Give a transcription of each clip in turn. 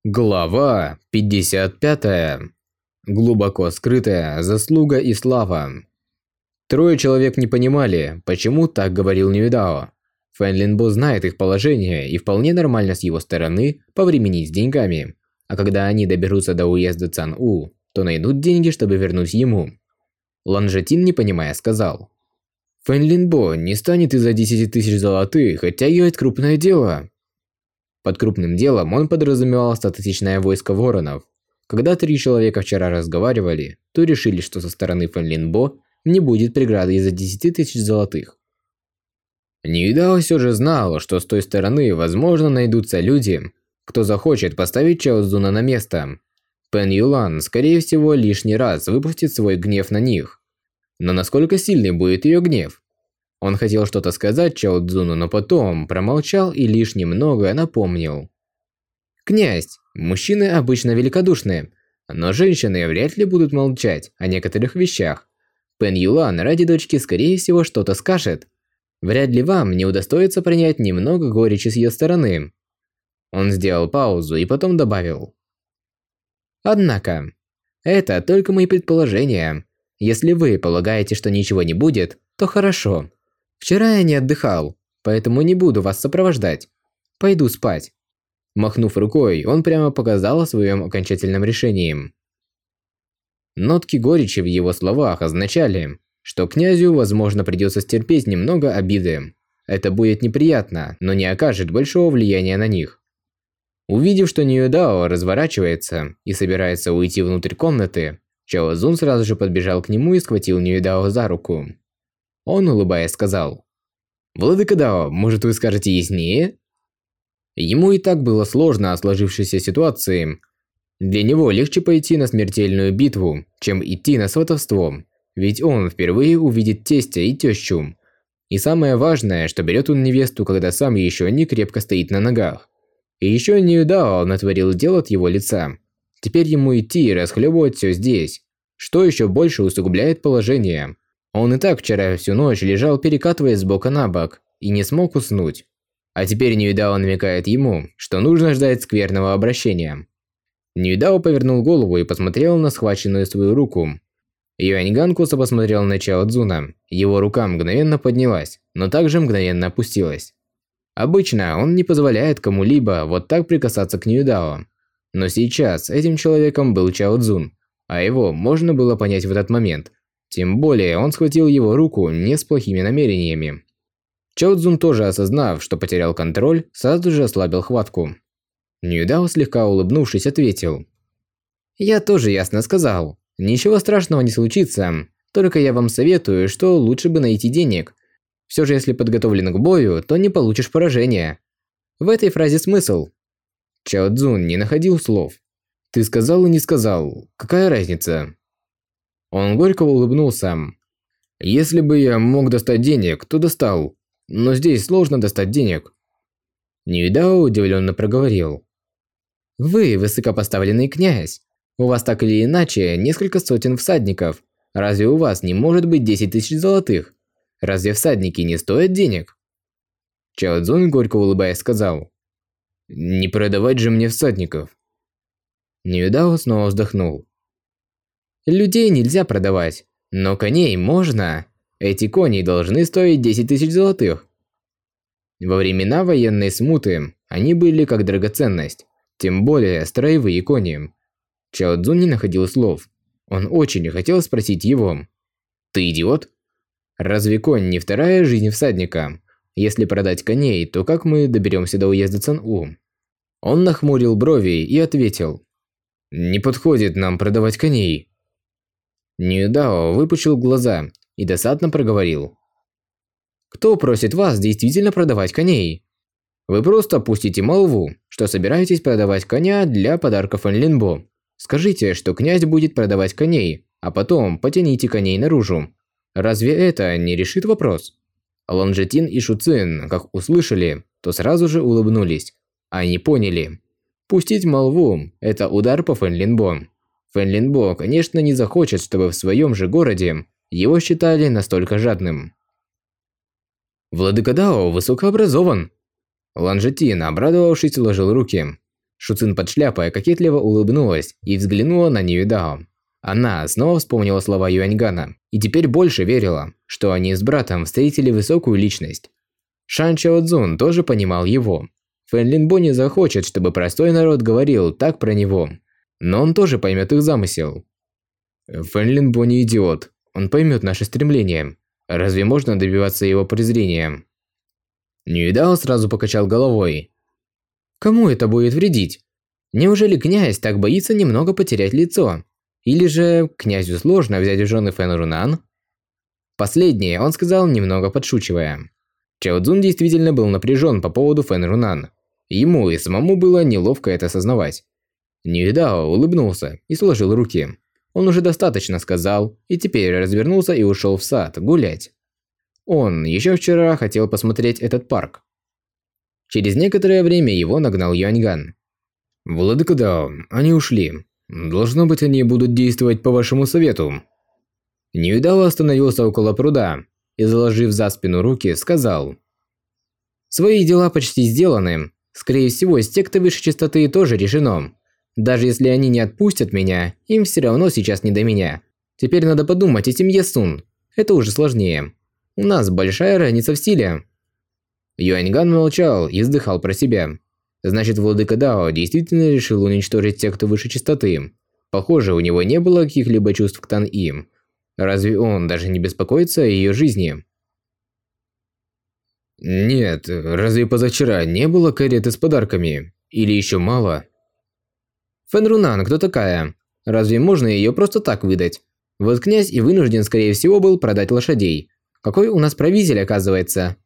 Глава 55. Глубоко скрытая заслуга и слава. Трое человек не понимали, почему так говорил Ньюдао. Фэн Линбо знает их положение и вполне нормально с его стороны повременить с деньгами. А когда они доберутся до уезда Цан-У, то найдут деньги, чтобы вернуть ему. Лан Жетин, не понимая, сказал: «Фэн Линбо не станет из-за 10 тысяч золотых оттягивать крупное дело». Под крупным делом он подразумевал остаточное войско воронов. Когда три человека вчера разговаривали, то решили, что со стороны Фэн Линбо не будет преграды из-за 10 тысяч золотых. Ньюдао все же знал, что с той стороны, возможно, найдутся люди, кто захочет поставить Чао Цзуна на место. Пэн Юлан, скорее всего, лишний раз выпустит свой гнев на них. Но насколько сильный будет ее гнев? Он хотел что-то сказать Чао Цзуну, но потом промолчал и лишь немного напомнил. «Князь, мужчины обычно великодушны, но женщины вряд ли будут молчать о некоторых вещах. Пэн Юлан ради дочки скорее всего что-то скажет. Вряд ли вам не удостоится принять немного горечи с ее стороны». Он сделал паузу и потом добавил: «Однако, это только мои предположения. Если вы полагаете, что ничего не будет, то хорошо. Вчера я не отдыхал, поэтому не буду вас сопровождать. Пойду спать». Махнув рукой, он прямо показал о своем окончательном решении. Нотки горечи в его словах означали, что князю, возможно, придется стерпеть немного обиды. Это будет неприятно, но не окажет большого влияния на них. Увидев, что Ньюдао разворачивается и собирается уйти внутрь комнаты, Чао Цзун сразу же подбежал к нему и схватил Ньюдао за руку. Он, улыбаясь, сказал: «Владыка Дао, может, вы скажете яснее?» Ему и так было сложно о сложившейся ситуации. Для него легче пойти на смертельную битву, чем идти на сватовство, ведь он впервые увидит тестя и тещу. И самое важное, что берет он невесту, когда сам еще не крепко стоит на ногах. И еще Ньюдао натворил дел от его лица. Теперь ему идти и расхлебывать все здесь, что еще больше усугубляет положение. Он и так вчера всю ночь лежал, перекатываясь с бока на бок, и не смог уснуть. А теперь Ньюдао намекает ему, что нужно ждать скверного обращения. Ньюдао повернул голову и посмотрел на схваченную свою руку. Юаньган косо посмотрел на Чао Цзуна. Его рука мгновенно поднялась, но также мгновенно опустилась. Обычно он не позволяет кому-либо вот так прикасаться к Ньюдао. Но сейчас этим человеком был Чао Цзун, а его можно было понять в этот момент. Тем более он схватил его руку не с плохими намерениями. Чао Цзун, тоже осознав, что потерял контроль, сразу же ослабил хватку. Ньюдао, слегка улыбнувшись, ответил: «Я тоже ясно сказал. Ничего страшного не случится, только я вам советую, что лучше бы найти денег. Все же, если подготовлен к бою, то не получишь поражения». В этой фразе смысл. Чао Цзун не находил слов. «Ты сказал и не сказал. Какая разница?» Он горько улыбнулся. «Если бы я мог достать денег, то достал. Но здесь сложно достать денег». Ньюдао удивленно проговорил: «Вы высокопоставленный князь. У вас так или иначе несколько сотен всадников. Разве у вас не может быть 10 тысяч золотых? Разве всадники не стоят денег?» Чао Цзун, горько улыбаясь, сказал: «Не продавать же мне всадников». Ньюдао снова вздохнул. «Людей нельзя продавать, но коней можно. Эти кони должны стоить 10 тысяч золотых». Во времена военной смуты они были как драгоценность, тем более строевые кони. Чао Цзун не находил слов. Он очень хотел спросить его: «Ты идиот? Разве конь не вторая жизнь всадника? Если продать коней, то как мы доберемся до уезда Цан-У?» Он нахмурил брови и ответил: «Не подходит нам продавать коней». Ньюдао выпучил глаза и досадно проговорил: «Кто просит вас действительно продавать коней? Вы просто пустите молву, что собираетесь продавать коня для подарка Фэн Линбо. Скажите, что князь будет продавать коней, а потом потяните коней наружу. Разве это не решит вопрос?» Лан Жетин и Шу Цин, как услышали, то сразу же улыбнулись. Они поняли. Пустить молву – это удар по Фэн Линбо. Фэн Линбо, конечно, не захочет, чтобы в своем же городе его считали настолько жадным. «Владыка Дао высокообразован!» Лан Жетин, обрадовавшись, сложил руки. Шуцин под шляпой кокетливо улыбнулась и взглянула на Ньюидао. Она снова вспомнила слова Юаньгана и теперь больше верила, что они с братом встретили высокую личность. Шан Чаоцзун тоже понимал его. Фэн Линбо не захочет, чтобы простой народ говорил так про него, но он тоже поймет их замысел. Фэн Линбо не идиот, он поймет наше стремление. Разве можно добиваться его презрения? Ньюидао сразу покачал головой. Кому это будет вредить? Неужели князь так боится немного потерять лицо? Или же князю сложно взять в жены Фэн Рунан? Последнее он сказал, немного подшучивая. Чао Цзун действительно был напряжен по поводу Фэн Рунан. Ему и самому было неловко это осознавать. Ньюидао улыбнулся и сложил руки. Он уже достаточно сказал, и теперь развернулся и ушел в сад гулять. Он еще вчера хотел посмотреть этот парк. Через некоторое время его нагнал Юаньган. «Владыка Дао, они ушли. Должно быть, они будут действовать по вашему совету». Ньюидао остановился около пруда и, заложив за спину руки, сказал: «Свои дела почти сделаны. Скорее всего, с сектой высшей частоты тоже решено. Даже если они не отпустят меня, им все равно сейчас не до меня. Теперь надо подумать о семье Сун. Это уже сложнее. У нас большая разница в стиле». Юаньган молчал и вздыхал про себя. Значит, владыка Дао действительно решил уничтожить секту высшей частоты. Похоже, у него не было каких-либо чувств к Тан-И. Разве он даже не беспокоится о ее жизни? Нет, разве позавчера не было кареты с подарками? Или еще мало? Фэн Рунан, кто такая? Разве можно ее просто так выдать? Вот князь и вынужден, скорее всего, был продать лошадей. Какой у нас правитель, оказывается?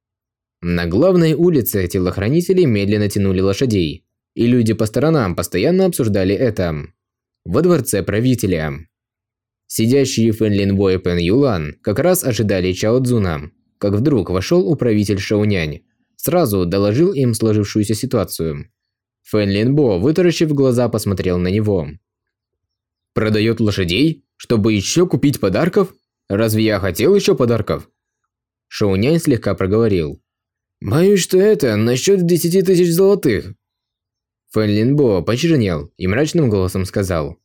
На главной улице телохранители медленно тянули лошадей, и люди по сторонам постоянно обсуждали это. Во дворце правителя. Сидящие Фэн Линбо и Пэн Юлан как раз ожидали Чао Цзуна, как вдруг вошел управитель Шаонянь. Сразу доложил им сложившуюся ситуацию. Фэн Линбо, вытаращив глаза, посмотрел на него. «Продает лошадей? Чтобы еще купить подарков? Разве я хотел еще подарков?» Шаонянь слегка проговорил. «Боюсь, что это насчет 10 тысяч золотых». Фэн Линбо почернел и мрачным голосом сказал: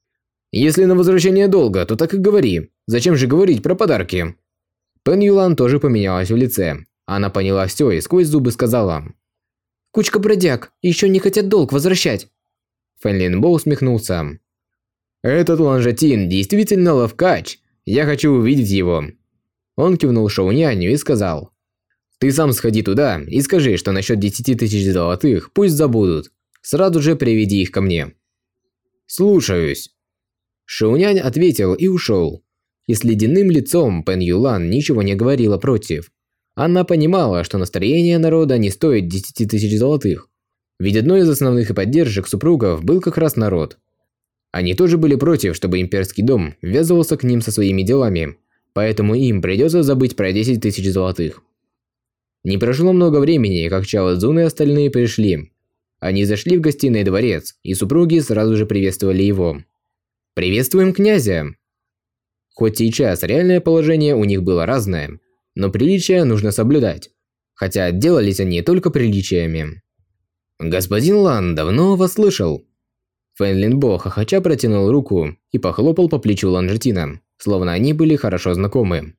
«Если на возвращение долга, то так и говори. Зачем же говорить про подарки?» Пэн Юлан тоже поменялась в лице. Она поняла все и сквозь зубы сказала: «Кучка бродяг, еще не хотят долг возвращать». Фэн Линбо усмехнулся. «Этот Ланжатин действительно ловкач. Я хочу увидеть его». Он кивнул Шаоняню и сказал: «Ты сам сходи туда и скажи, что насчет 10 тысяч золотых пусть забудут. Сразу же приведи их ко мне». «Слушаюсь». Шаонянь ответил и ушел. И с ледяным лицом Пэн Юлан ничего не говорила против. Она понимала, что настроение народа не стоит 10 тысяч золотых. Ведь одной из основных поддержек супругов был как раз народ. Они тоже были против, чтобы имперский дом ввязывался к ним со своими делами. Поэтому им придется забыть про 10 тысяч золотых. Не прошло много времени, как Чао Цзун и остальные пришли. Они зашли в гостиный дворец, и супруги сразу же приветствовали его. «Приветствуем князя!» Хоть сейчас реальное положение у них было разное, но приличия нужно соблюдать. Хотя отделались они только приличиями. «Господин Лан давно вас слышал!» Фэн Линбо хохоча протянул руку и похлопал по плечу Ланжетина, словно они были хорошо знакомы.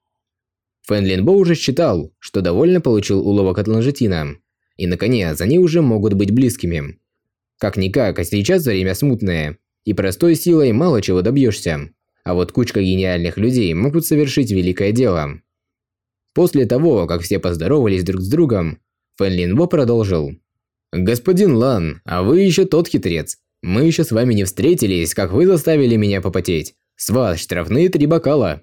Фэн Линбо уже считал, что довольно получил уловок от Ланжетина, и наконец они уже могут быть близкими. Как-никак, а сейчас время смутное, и простой силой мало чего добьешься, а вот кучка гениальных людей могут совершить великое дело. После того, как все поздоровались друг с другом, Фэн Линбо продолжил. «Господин Лан, а вы еще тот хитрец. Мы еще с вами не встретились, как вы заставили меня попотеть. С вас штрафные 3 бокала».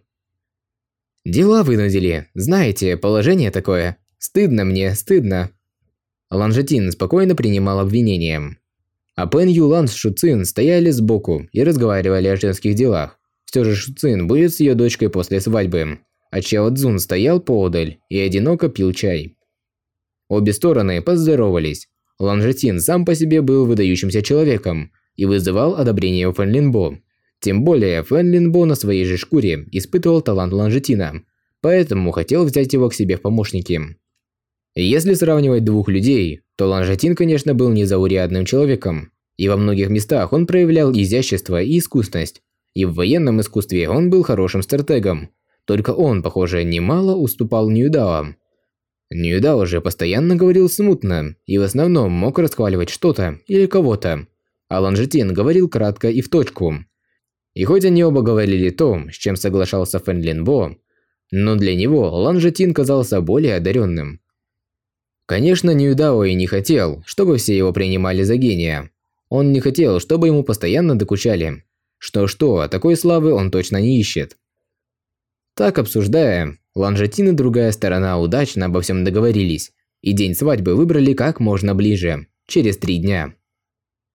«Дела вынудили. Знаете, положение такое. Стыдно мне, стыдно». Ланжетин спокойно принимал обвинения. А Пэн Юлан с Шуцин стояли сбоку и разговаривали о женских делах. Все же Шуцин будет с ее дочкой после свадьбы. А Чао Цзун стоял поодаль и одиноко пил чай. Обе стороны поздоровались. Ланжетин сам по себе был выдающимся человеком и вызывал одобрение у Фэн Линбо. Тем более Фэн Линбо на своей же шкуре испытывал талант Ланжетина, поэтому хотел взять его к себе в помощники. Если сравнивать двух людей, то Лан Житин, конечно, был незаурядным человеком, и во многих местах он проявлял изящество и искусность, и в военном искусстве он был хорошим стратегом. Только он, похоже, немало уступал Ньюдао. Ньюдао же постоянно говорил смутно и в основном мог расхваливать что-то или кого-то, а Лан Житин говорил кратко и в точку. И хоть они оба говорили то, с чем соглашался Фэн Линбо, но для него Лан Житин казался более одаренным. Конечно, Ньюдао и не хотел, чтобы все его принимали за гения. Он не хотел, чтобы ему постоянно докучали. Что-что, а такой славы он точно не ищет. Так обсуждая, Лан Житин и другая сторона удачно обо всем договорились, и день свадьбы выбрали как можно ближе, через 3 дня.